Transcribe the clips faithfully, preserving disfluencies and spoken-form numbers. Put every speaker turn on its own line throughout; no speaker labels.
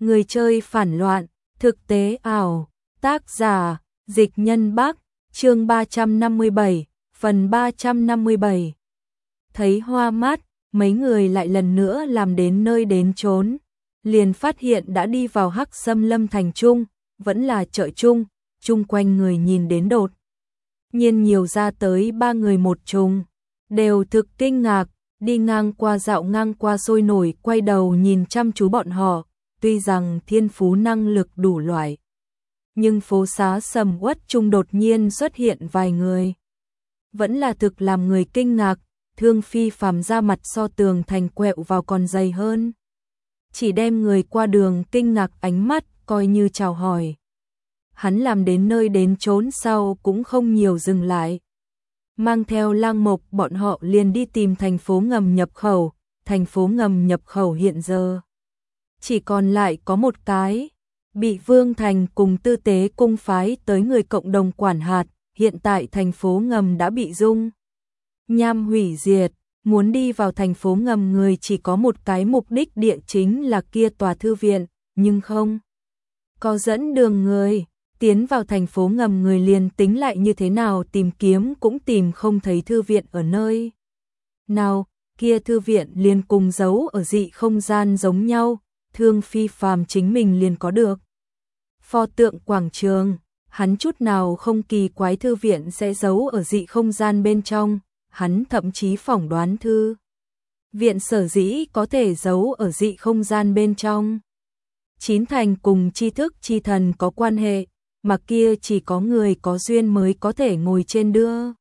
Người chơi phản loạn, thực tế ảo, tác giả, Dịch Nhân Bắc, chương ba trăm năm mươi bảy, phần ba trăm năm mươi bảy. Thấy hoa mắt, mấy người lại lần nữa làm đến nơi đến chốn, liền phát hiện đã đi vào Hắc Xâm Lâm thành trung, vẫn là chợ chung, chung quanh người nhìn đến đột nhiên nhiều ra tới ba người một trùng, đều thực kinh ngạc, đi ngang qua dạo ngang qua sôi nổi quay đầu nhìn chăm chú bọn họ, tuy rằng thiên phú năng lực đủ loại, nhưng phố xá sầm uất chung đột nhiên xuất hiện vài người, vẫn là thực làm người kinh ngạc. Thương Phi Phàm ra mặt so tường thành quẹo vào còn dày hơn, chỉ đem người qua đường kinh ngạc ánh mắt coi như chào hỏi. Hắn làm đến nơi đến chốn sau cũng không nhiều dừng lại, mang theo Lang Mộc bọn họ liền đi tìm thành phố ngầm nhập khẩu. Thành phố ngầm nhập khẩu hiện giờ chỉ còn lại có một cái, bị Vương Thành cùng Tư Tế cung phái tới người cộng đồng quản hạt. Hiện tại thành phố ngầm đã bị dung nham hủy diệt, muốn đi vào thành phố ngầm người chỉ có một cái mục đích địa chính là kia tòa thư viện, nhưng không có dẫn đường người. Tiến vào thành phố ngầm người liền tính lại như thế nào tìm kiếm cũng tìm không thấy thư viện ở nơi nào, kia thư viện liền cùng giấu ở dị không gian giống nhau. Thương Phi Phàm chính mình liền có được pho tượng quảng trường, hắn chút nào không kỳ quái thư viện sẽ giấu ở dị không gian bên trong, hắn thậm chí phỏng đoán thư viện sở dĩ có thể giấu ở dị không gian bên trong, chín thành cùng tri thức chi thần có quan hệ, mà kia chỉ có người có duyên mới có thể ngồi trên đưa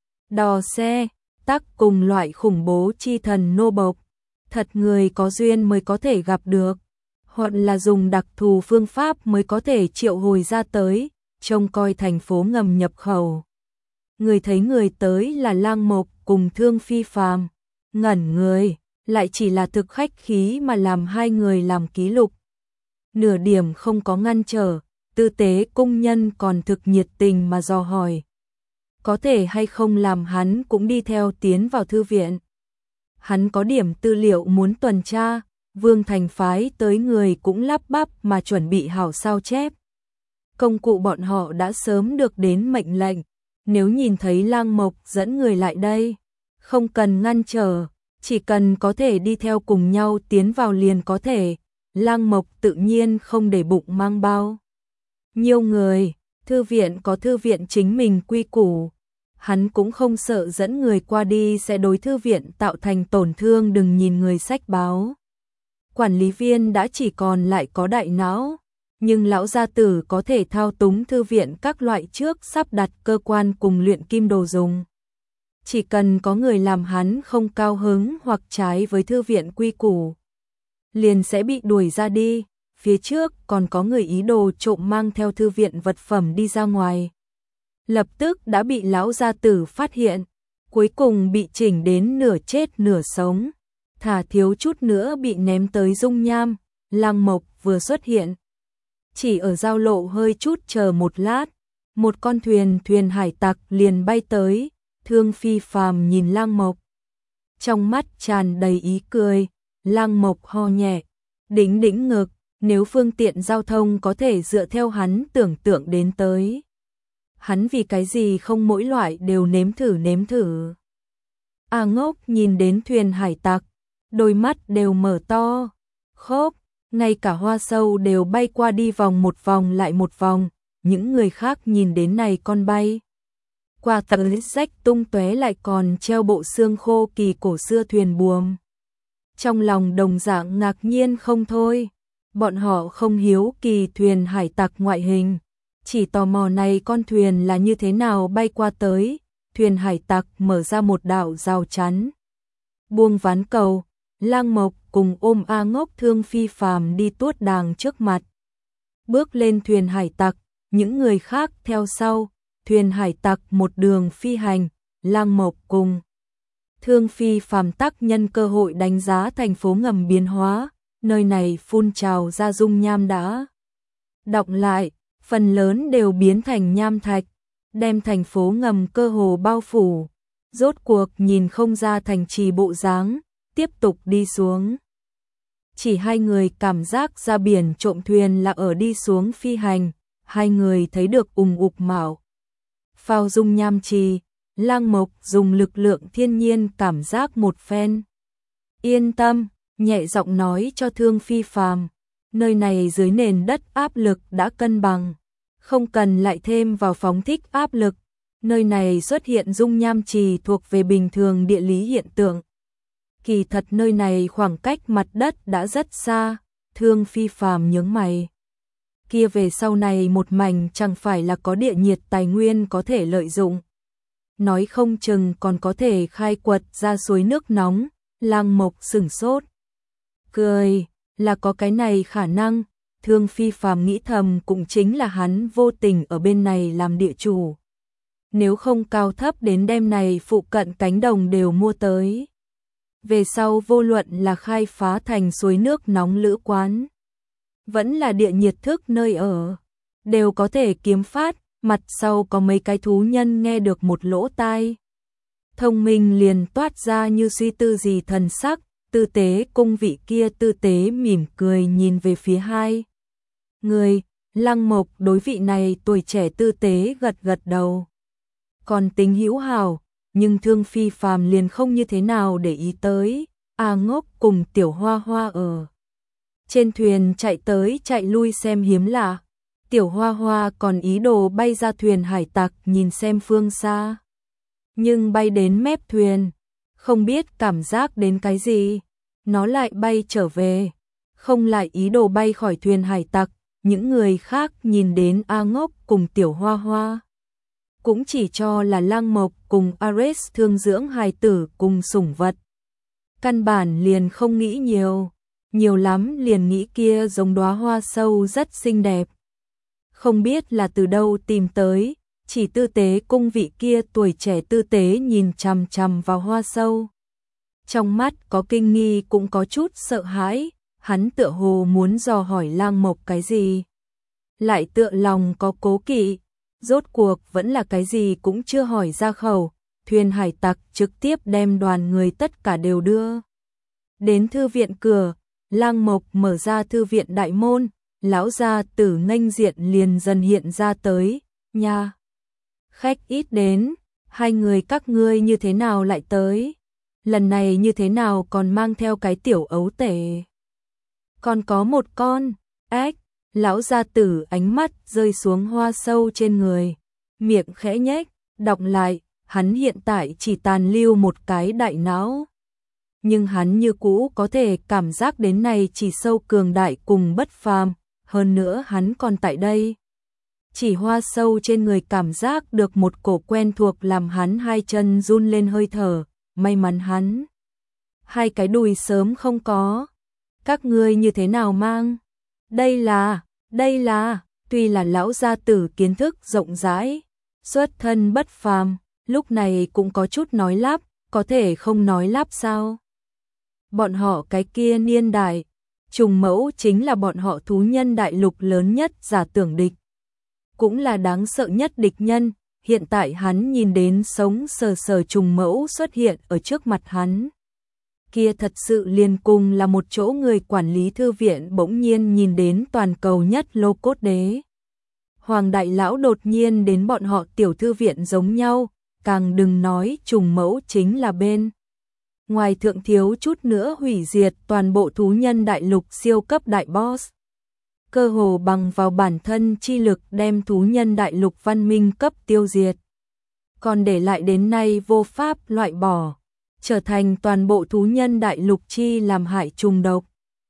đò xe, tác cùng loại khủng bố chi thần nô bộc, thật người có duyên mới có thể gặp được, hoặc là dùng đặc thù phương pháp mới có thể triệu hồi ra tới. Trông coi thành phố ngầm nhập khẩu, người thấy người tới là Lang Mộc cùng Thương Phi Phàm, ngẩn người, lại chỉ là thực khách khí mà làm hai người làm ký lục, nửa điểm không có ngăn trở. Tư Tế cung nhân còn thực nhiệt tình mà dò hỏi, có thể hay không làm hắn cũng đi theo tiến vào thư viện. Hắn có điểm tư liệu muốn tuần tra, Vương Thành phái tới người cũng lắp bắp mà chuẩn bị hảo sao chép. Công cụ bọn họ đã sớm được đến mệnh lệnh, nếu nhìn thấy Lang Mộc dẫn người lại đây, không cần ngăn trở, chỉ cần có thể đi theo cùng nhau tiến vào liền có thể. Lang Mộc tự nhiên không để bụng mang bao nhiêu người, thư viện có thư viện chính mình quy củ, hắn cũng không sợ dẫn người qua đi sẽ đối thư viện tạo thành tổn thương. Đừng nhìn người sách báo, quản lý viên đã chỉ còn lại có đại não, nhưng lão gia tử có thể thao túng thư viện các loại trước sắp đặt cơ quan cùng luyện kim đồ dùng. Chỉ cần có người làm hắn không cao hứng hoặc trái với thư viện quy củ, liền sẽ bị đuổi ra đi. Phía trước còn có người ý đồ trộm mang theo thư viện vật phẩm đi ra ngoài, lập tức đã bị lão gia tử phát hiện, cuối cùng bị chỉnh đến nửa chết nửa sống, thả thiếu chút nữa bị ném tới dung nham. Lang Mộc vừa xuất hiện, chỉ ở giao lộ hơi chút chờ một lát, một con thuyền thuyền hải tặc liền bay tới. Thương Phi Phàm nhìn Lang Mộc, trong mắt tràn đầy ý cười. Lang Mộc ho nhẹ, đĩnh đĩnh ngực, nếu phương tiện giao thông có thể dựa theo hắn tưởng tượng đến tới, hắn vì cái gì không mỗi loại đều nếm thử nếm thử. A Ngốc nhìn đến thuyền hải tặc, đôi mắt đều mở to, khốp, ngay cả hoa sâu đều bay qua đi vòng một vòng lại một vòng. Những người khác nhìn đến này con bay qua tầng rách tung tóe lại còn treo bộ xương khô kỳ cổ xưa thuyền buồm, trong lòng đồng dạng ngạc nhiên không thôi. Bọn họ không hiếu kỳ thuyền hải tặc ngoại hình, chỉ tò mò này con thuyền là như thế nào bay qua tới. Thuyền hải tặc mở ra một đạo rào chắn, buông ván cầu. Lang Mộc cùng ôm A Ngốc Thương Phi Phàm đi tuốt đàng trước mặt, bước lên thuyền hải tặc, những người khác theo sau. Thuyền hải tặc một đường phi hành, Lang Mộc cùng Thương Phi Phàm tắc nhân cơ hội đánh giá thành phố ngầm biến hóa. Nơi này phun trào ra dung nham đã đọng lại, phần lớn đều biến thành nham thạch, đem thành phố ngầm cơ hồ bao phủ. Rốt cuộc nhìn không ra thành trì bộ dáng, tiếp tục đi xuống. chỉ hai người cảm giác ra biển trộm thuyền là ở đi xuống phi hành, hai người thấy được ùng ục mạo. Phao dung nham trì, Lăng Mộc dùng lực lượng thiên nhiên cảm giác một phen. Yên tâm, nhẹ giọng nói cho Thương Phi Phàm, nơi này dưới nền đất áp lực đã cân bằng, không cần lại thêm vào phóng thích áp lực. Nơi này xuất hiện dung nham trì thuộc về bình thường địa lý hiện tượng. Kỳ thật nơi này khoảng cách mặt đất đã rất xa, Thương Phi Phàm nhướng mày. Kia về sau này một mảnh chẳng phải là có địa nhiệt tài nguyên có thể lợi dụng. Nói không chừng còn có thể khai quật ra suối nước nóng, Lăng Mộc sửng sốt. Cười, là có cái này khả năng, Thương Phi Phàm nghĩ thầm cũng chính là hắn vô tình ở bên này làm địa chủ. Nếu không cao thấp đến đêm này phụ cận cánh đồng đều mua tới. Về sau vô luận là khai phá thành suối nước nóng lữ quán, vẫn là địa nhiệt thức nơi ở, đều có thể kiếm phát, mặt sau có mấy cái thú nhân nghe được một lỗ tai. Thông minh liền toát ra như suy tư gì thần sắc, Tư Tế cung vị kia tư tế mỉm cười nhìn về phía hai người, Lăng Mộc đối vị này tuổi trẻ tư tế gật gật đầu. Còn tính hữu hảo, nhưng Thương Phi Phàm liền không như thế nào để ý tới, A Ngốc cùng Tiểu Hoa Hoa ở trên thuyền chạy tới chạy lui xem hiếm lạ. Tiểu Hoa Hoa còn ý đồ bay ra thuyền hải tặc nhìn xem phương xa. Nhưng bay đến mép thuyền, không biết cảm giác đến cái gì, nó lại bay trở về, không lại ý đồ bay khỏi thuyền hải tặc. Những người khác nhìn đến A Ngốc cùng Tiểu Hoa Hoa, cũng chỉ cho là Lăng Mộc cùng Ares thương dưỡng hài tử cùng sủng vật. Căn bản liền không nghĩ nhiều, nhiều lắm liền nghĩ kia giống đóa hoa sâu rất xinh đẹp. Không biết là từ đâu tìm tới, chỉ tư tế cung vị kia tuổi trẻ tư tế nhìn chằm chằm vào hoa sâu. Trong mắt có kinh nghi cũng có chút sợ hãi, hắn tựa hồ muốn dò hỏi Lăng Mộc cái gì. Lại tựa lòng có cố kỵ, rốt cuộc vẫn là cái gì cũng chưa hỏi ra khẩu, thuyền hải tặc trực tiếp đem đoàn người tất cả đều đưa. Đến thư viện cửa, Lăng Mộc mở ra thư viện đại môn, lão gia tử nghênh diện liền dần hiện ra tới, nha. Khách ít đến, hai người các ngươi như thế nào lại tới? Lần này như thế nào còn mang theo cái tiểu ấu tể? Còn có một con, ếch, lão gia tử ánh mắt rơi xuống hoa sâu trên người, miệng khẽ nhếch, đọc lại, hắn hiện tại chỉ tàn lưu một cái đại não. Nhưng hắn như cũ có thể cảm giác đến này chỉ sâu cường đại cùng bất phàm, hơn nữa hắn còn tại đây. Chỉ hoa sâu trên người cảm giác được một cổ quen thuộc làm hắn hai chân run lên hơi thở, may mắn hắn. Hai cái đùi sớm không có. Các ngươi như thế nào mang? Đây là, đây là, tuy là lão gia tử kiến thức rộng rãi, xuất thân bất phàm, lúc này cũng có chút nói lắp, có thể không nói lắp sao? Bọn họ cái kia niên đại, trùng mẫu chính là bọn họ thú nhân đại lục lớn nhất giả tưởng địch. Cũng là đáng sợ nhất địch nhân, hiện tại hắn nhìn đến sống sờ sờ trùng mẫu xuất hiện ở trước mặt hắn. Kia thật sự liền cùng là một chỗ người quản lý thư viện bỗng nhiên nhìn đến toàn cầu nhất lô cốt đế. Hoàng đại lão đột nhiên đến bọn họ tiểu thư viện giống nhau, càng đừng nói trùng mẫu chính là bên. Ngoài thượng thiếu chút nữa hủy diệt toàn bộ thú nhân đại lục siêu cấp đại boss. Cơ hồ bằng vào bản thân chi lực đem thú nhân đại lục văn minh cấp tiêu diệt. Còn để lại đến nay vô pháp loại bỏ, trở thành toàn bộ thú nhân đại lục chi làm hại trùng độc.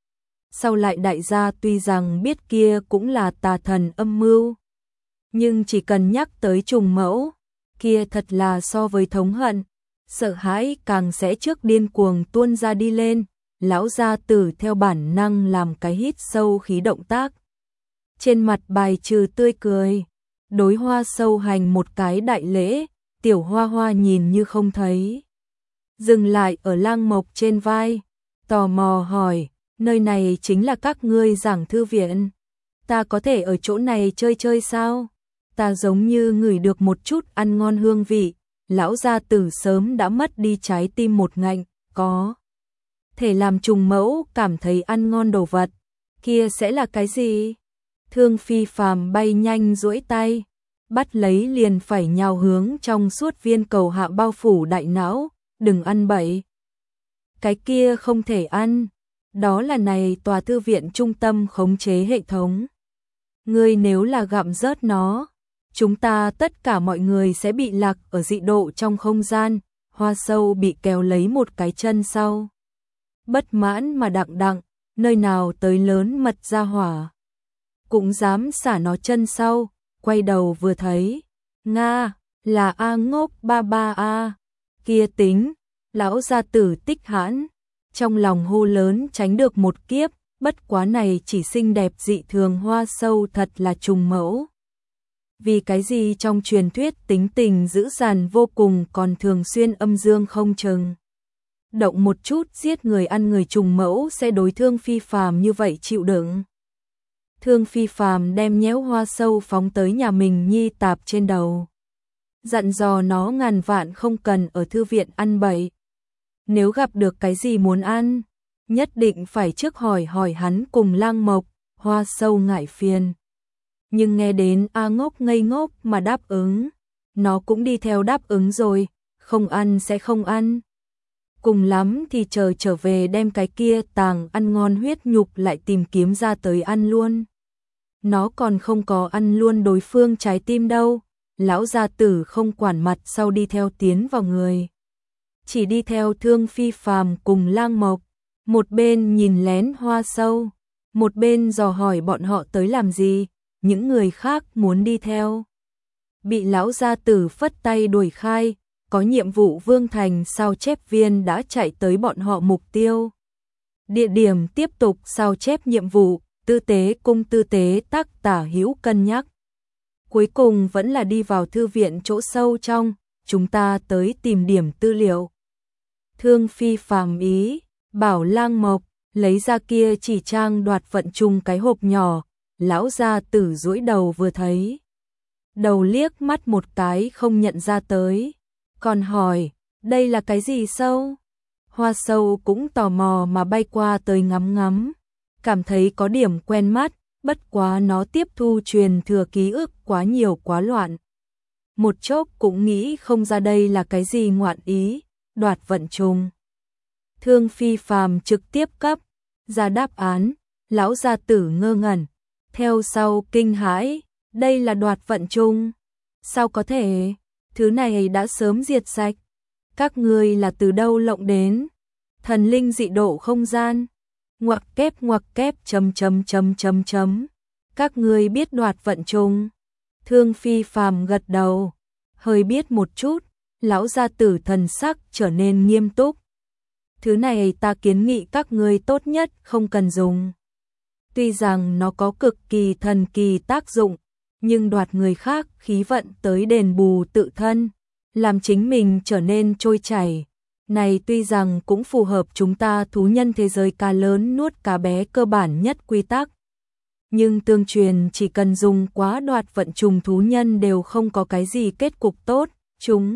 Sau lại đại gia tuy rằng biết kia cũng là tà thần âm mưu, nhưng chỉ cần nhắc tới trùng mẫu, kia thật là so với thống hận, sợ hãi càng sẽ trước điên cuồng tuôn ra đi lên. Lão gia tử theo bản năng làm cái hít sâu khí động tác. Trên mặt bài trừ tươi cười, đối hoa sâu hành một cái đại lễ, Tiểu Hoa Hoa nhìn như không thấy. Dừng lại ở Lăng Mộc trên vai, tò mò hỏi, nơi này chính là các ngươi giảng thư viện. Ta có thể ở chỗ này chơi chơi sao? Ta giống như ngửi được một chút ăn ngon hương vị. Lão gia tử sớm đã mất đi trái tim một ngạnh, có thể làm trùng mẫu cảm thấy ăn ngon đồ vật, kia sẽ là cái gì? Thương Phi Phàm bay nhanh duỗi tay, bắt lấy liền phải nhào hướng trong suốt viên cầu hạ bao phủ đại não, đừng ăn bậy. Cái kia không thể ăn, đó là này tòa thư viện trung tâm khống chế hệ thống. Ngươi nếu là gặm rớt nó, chúng ta tất cả mọi người sẽ bị lạc ở dị độ trong không gian. Hoa Sâu bị kéo lấy một cái chân sau. Bất mãn mà đặng đặng, nơi nào tới lớn mật ra hỏa. Cũng dám xả nó chân sau, quay đầu vừa thấy. Nga, là A Ngốc ba ba A. Kia tính, lão gia tử Tích Hãn. Trong lòng hô lớn tránh được một kiếp, bất quá này chỉ xinh đẹp dị thường Hoa Sâu thật là trùng mẫu. Vì cái gì trong truyền thuyết tính tình dữ dằn vô cùng còn thường xuyên âm dương không chừng. Động một chút giết người ăn người trùng mẫu sẽ đối Thương Phi Phàm như vậy chịu đựng. Thương Phi Phàm đem nhéo Hoa Sâu phóng tới nhà mình nhi tạp trên đầu. Dặn dò nó ngàn vạn không cần ở thư viện ăn bậy. Nếu gặp được cái gì muốn ăn, nhất định phải trước hỏi hỏi hắn cùng Lang Mộc. Hoa Sâu ngại phiền. Nhưng nghe đến A Ngốc ngây ngốc mà đáp ứng, nó cũng đi theo đáp ứng rồi, không ăn sẽ không ăn. Cùng lắm thì chờ trở về đem cái kia tàng ăn ngon huyết nhục lại tìm kiếm ra tới ăn luôn. Nó còn không có ăn luôn đối phương trái tim đâu, lão gia tử không quản mặt sau đi theo tiến vào người. Chỉ đi theo Thương Phi Phàm cùng Lang Mộc, một bên nhìn lén Hoa Sâu, một bên dò hỏi bọn họ tới làm gì. Những người khác muốn đi theo, bị lão gia tử phất tay đuổi khai, có nhiệm vụ Vương Thành sao chép viên đã chạy tới bọn họ mục tiêu. Địa điểm tiếp tục sao chép nhiệm vụ, tư tế cung tư tế tác tả hữu cân nhắc. Cuối cùng vẫn là đi vào thư viện chỗ sâu trong, chúng ta tới tìm điểm tư liệu. Thương Phi Phàm ý, bảo Lang Mộc, lấy ra kia chỉ trang đoạt vận trùng cái hộp nhỏ. Lão gia tử duỗi đầu vừa thấy, đầu liếc mắt một cái không nhận ra tới, còn hỏi, đây là cái gì Sâu? Hoa Sâu cũng tò mò mà bay qua tới ngắm ngắm, cảm thấy có điểm quen mắt, bất quá nó tiếp thu truyền thừa ký ức quá nhiều quá loạn. Một chốc cũng nghĩ không ra đây là cái gì ngoạn ý, đoạt vận trùng. Thương Phi Phàm trực tiếp cấp ra đáp án, lão gia tử ngơ ngẩn. Theo sau kinh hãi, đây là đoạt vận trùng. Sao có thể, thứ này đã sớm diệt sạch. Các ngươi là từ đâu lộng đến? Thần linh dị độ không gian. Ngoặc kép ngoặc kép chấm chấm chấm chấm chấm. Các ngươi biết đoạt vận trùng. Thương Phi Phàm gật đầu, hơi biết một chút, lão gia tử thần sắc trở nên nghiêm túc. Thứ này ta kiến nghị các ngươi tốt nhất không cần dùng. Tuy rằng nó có cực kỳ thần kỳ tác dụng, nhưng đoạt người khác khí vận tới đền bù tự thân, làm chính mình trở nên trôi chảy. Này tuy rằng cũng phù hợp chúng ta thú nhân thế giới cá lớn nuốt cá bé cơ bản nhất quy tắc. Nhưng tương truyền chỉ cần dùng quá đoạt vận trùng thú nhân đều không có cái gì kết cục tốt. Chúng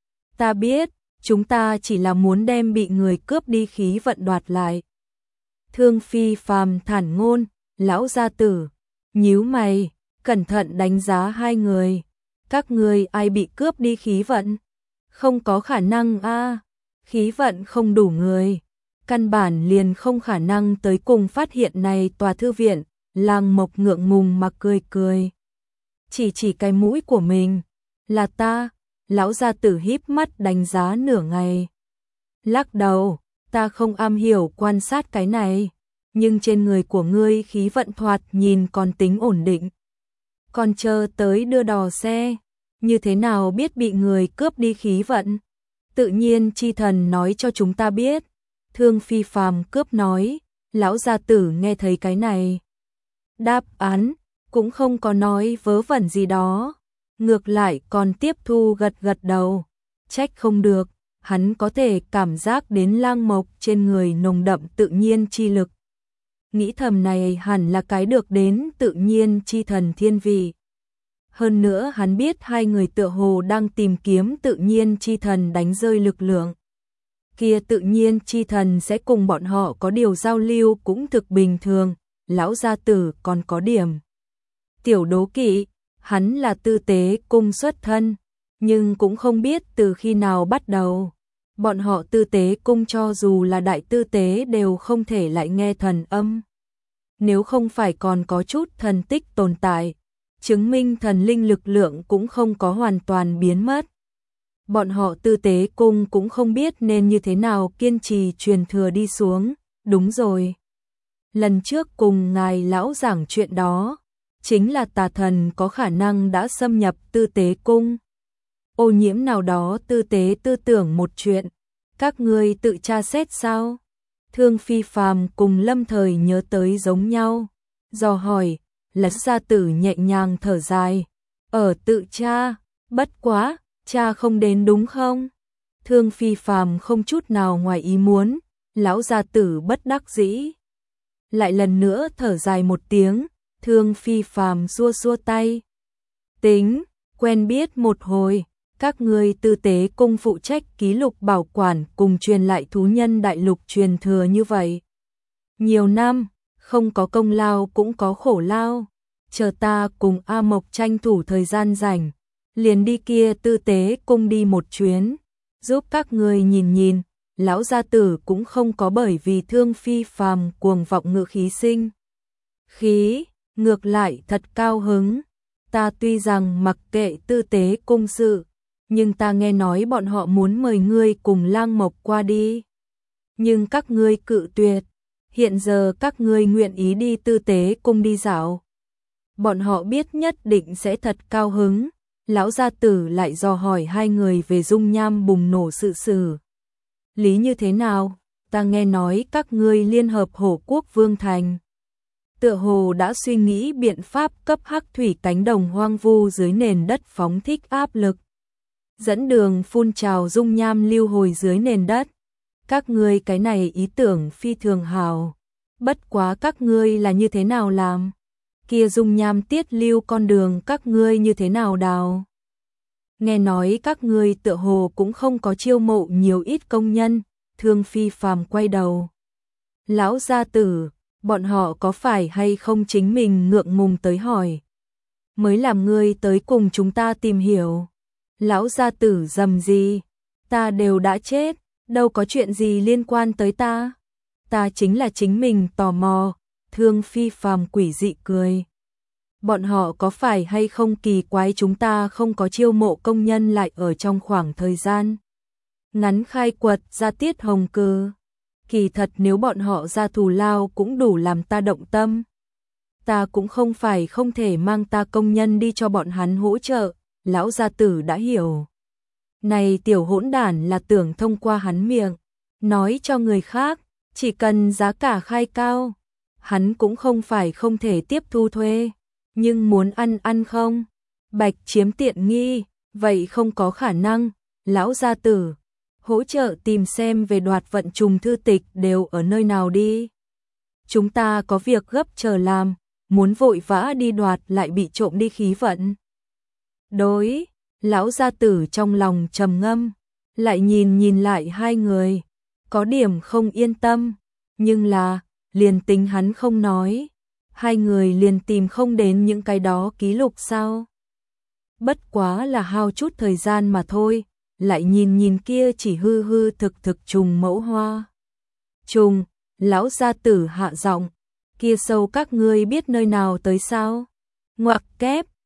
ta biết, chúng ta chỉ là muốn đem bị người cướp đi khí vận đoạt lại. Thương Phi Phàm thản ngôn, lão gia tử, nhíu mày, cẩn thận đánh giá hai người. Các người ai bị cướp đi khí vận? Không có khả năng a, khí vận không đủ người. Căn bản liền không khả năng tới cùng phát hiện này tòa thư viện. Lang Mộc ngượng ngùng mà cười cười. Chỉ chỉ cái mũi của mình, là ta. Lão gia tử híp mắt đánh giá nửa ngày. Lắc đầu, ta không am hiểu quan sát cái này, nhưng trên người của ngươi khí vận thoạt nhìn còn tính ổn định. Còn chờ tới đưa đò xe, như thế nào biết bị người cướp đi khí vận? Tự nhiên chi thần nói cho chúng ta biết. Thương Phi Phàm cướp nói, lão gia tử nghe thấy cái này. Đáp án, cũng không có nói vớ vẩn gì đó. Ngược lại còn tiếp thu gật gật đầu. Trách không được, hắn có thể cảm giác đến Lang Mộc trên người nồng đậm tự nhiên chi lực. Nghĩ thầm này hẳn là cái được đến tự nhiên chi thần thiên vị. Hơn nữa hắn biết hai người tựa hồ đang tìm kiếm tự nhiên chi thần đánh rơi lực lượng. kia tự nhiên chi thần sẽ cùng bọn họ có điều giao lưu cũng thực bình thường, lão gia tử còn có điểm. Tiểu đố kỵ, hắn là tư tế cung xuất thân, nhưng cũng không biết từ khi nào bắt đầu. Bọn họ tư tế cung cho dù là đại tư tế đều không thể lại nghe thần âm. Nếu không phải còn có chút thần tích tồn tại, chứng minh thần linh lực lượng cũng không có hoàn toàn biến mất. Bọn họ tư tế cung cũng không biết nên như thế nào kiên trì truyền thừa đi xuống, đúng rồi. Lần trước cùng ngài lão giảng chuyện đó, chính là tà thần có khả năng đã xâm nhập tư tế cung. Ô nhiễm nào đó tư tế tư tưởng một chuyện, các ngươi tự tra xét sao? Thương Phi Phàm cùng Lâm Thời nhớ tới giống nhau, dò hỏi, Lật gia tử nhẹ nhàng thở dài, ở tự tra, bất quá, cha không đến đúng không? Thương Phi Phàm không chút nào ngoài ý muốn, lão gia tử bất đắc dĩ. Lại lần nữa thở dài một tiếng, Thương Phi Phàm xua xua tay. Tính, quen biết một hồi, các ngươi tư tế cung phụ trách ký lục bảo quản cùng truyền lại thú nhân đại lục truyền thừa như vậy. Nhiều năm, không có công lao cũng có khổ lao, chờ ta cùng A Mộc tranh thủ thời gian rảnh, liền đi kia tư tế cung đi một chuyến, giúp các ngươi nhìn nhìn, lão gia tử cũng không có bởi vì Thương Phi Phàm cuồng vọng ngự khí sinh. Khí, ngược lại thật cao hứng, ta tuy rằng mặc kệ tư tế cung sự, nhưng ta nghe nói bọn họ muốn mời ngươi cùng Lang Mộc qua đi. Nhưng các ngươi cự tuyệt, hiện giờ các ngươi nguyện ý đi tư tế cung đi dạo. Bọn họ biết nhất định sẽ thật cao hứng, lão gia tử lại dò hỏi hai người về dung nham bùng nổ sự xử. Lý như thế nào, ta nghe nói các ngươi liên hợp Hổ Quốc Vương Thành. Tựa hồ đã suy nghĩ biện pháp cấp hắc thủy cánh đồng hoang vu dưới nền đất phóng thích áp lực. Dẫn đường phun trào dung nham lưu hồi dưới nền đất. Các ngươi cái này ý tưởng phi thường hào. Bất quá các ngươi là như thế nào làm? Kia dung nham tiết lưu con đường các ngươi như thế nào đào? Nghe nói các ngươi tựa hồ cũng không có chiêu mộ nhiều ít công nhân. Thương Phi Phàm quay đầu. Lão gia tử, bọn họ có phải hay không chính mình ngượng ngùng tới hỏi? Mới làm ngươi tới cùng chúng ta tìm hiểu. Lão gia tử rầm gì? Ta đều đã chết, đâu có chuyện gì liên quan tới ta. Ta chính là chính mình tò mò. Thương Phi Phàm quỷ dị cười. Bọn họ có phải hay không kỳ quái chúng ta không có chiêu mộ công nhân lại ở trong khoảng thời gian ngắn khai quật ra tiết hồng cơ. Kỳ thật nếu bọn họ ra thù lao cũng đủ làm ta động tâm. Ta cũng không phải không thể mang ta công nhân đi cho bọn hắn hỗ trợ. Lão gia tử đã hiểu. Này tiểu hỗn đản là tưởng thông qua hắn miệng, nói cho người khác, chỉ cần giá cả khai cao, hắn cũng không phải không thể tiếp thu thuê, nhưng muốn ăn ăn không, bạch chiếm tiện nghi, vậy không có khả năng. Lão gia tử, hỗ trợ tìm xem về đoạt vận trùng thư tịch đều ở nơi nào đi. Chúng ta có việc gấp chờ làm, muốn vội vã đi đoạt lại bị trộm đi khí vận. Đối, lão gia tử trong lòng trầm ngâm, lại nhìn nhìn lại hai người, có điểm không yên tâm, nhưng là, liền tính hắn không nói, hai người liền tìm không đến những cái đó ký lục sao. Bất quá là hao chút thời gian mà thôi, lại nhìn nhìn kia chỉ hư hư thực thực trùng mẫu hoa. Trùng, lão gia tử hạ giọng, kia sâu các ngươi biết nơi nào tới sao? Ngoặc kép.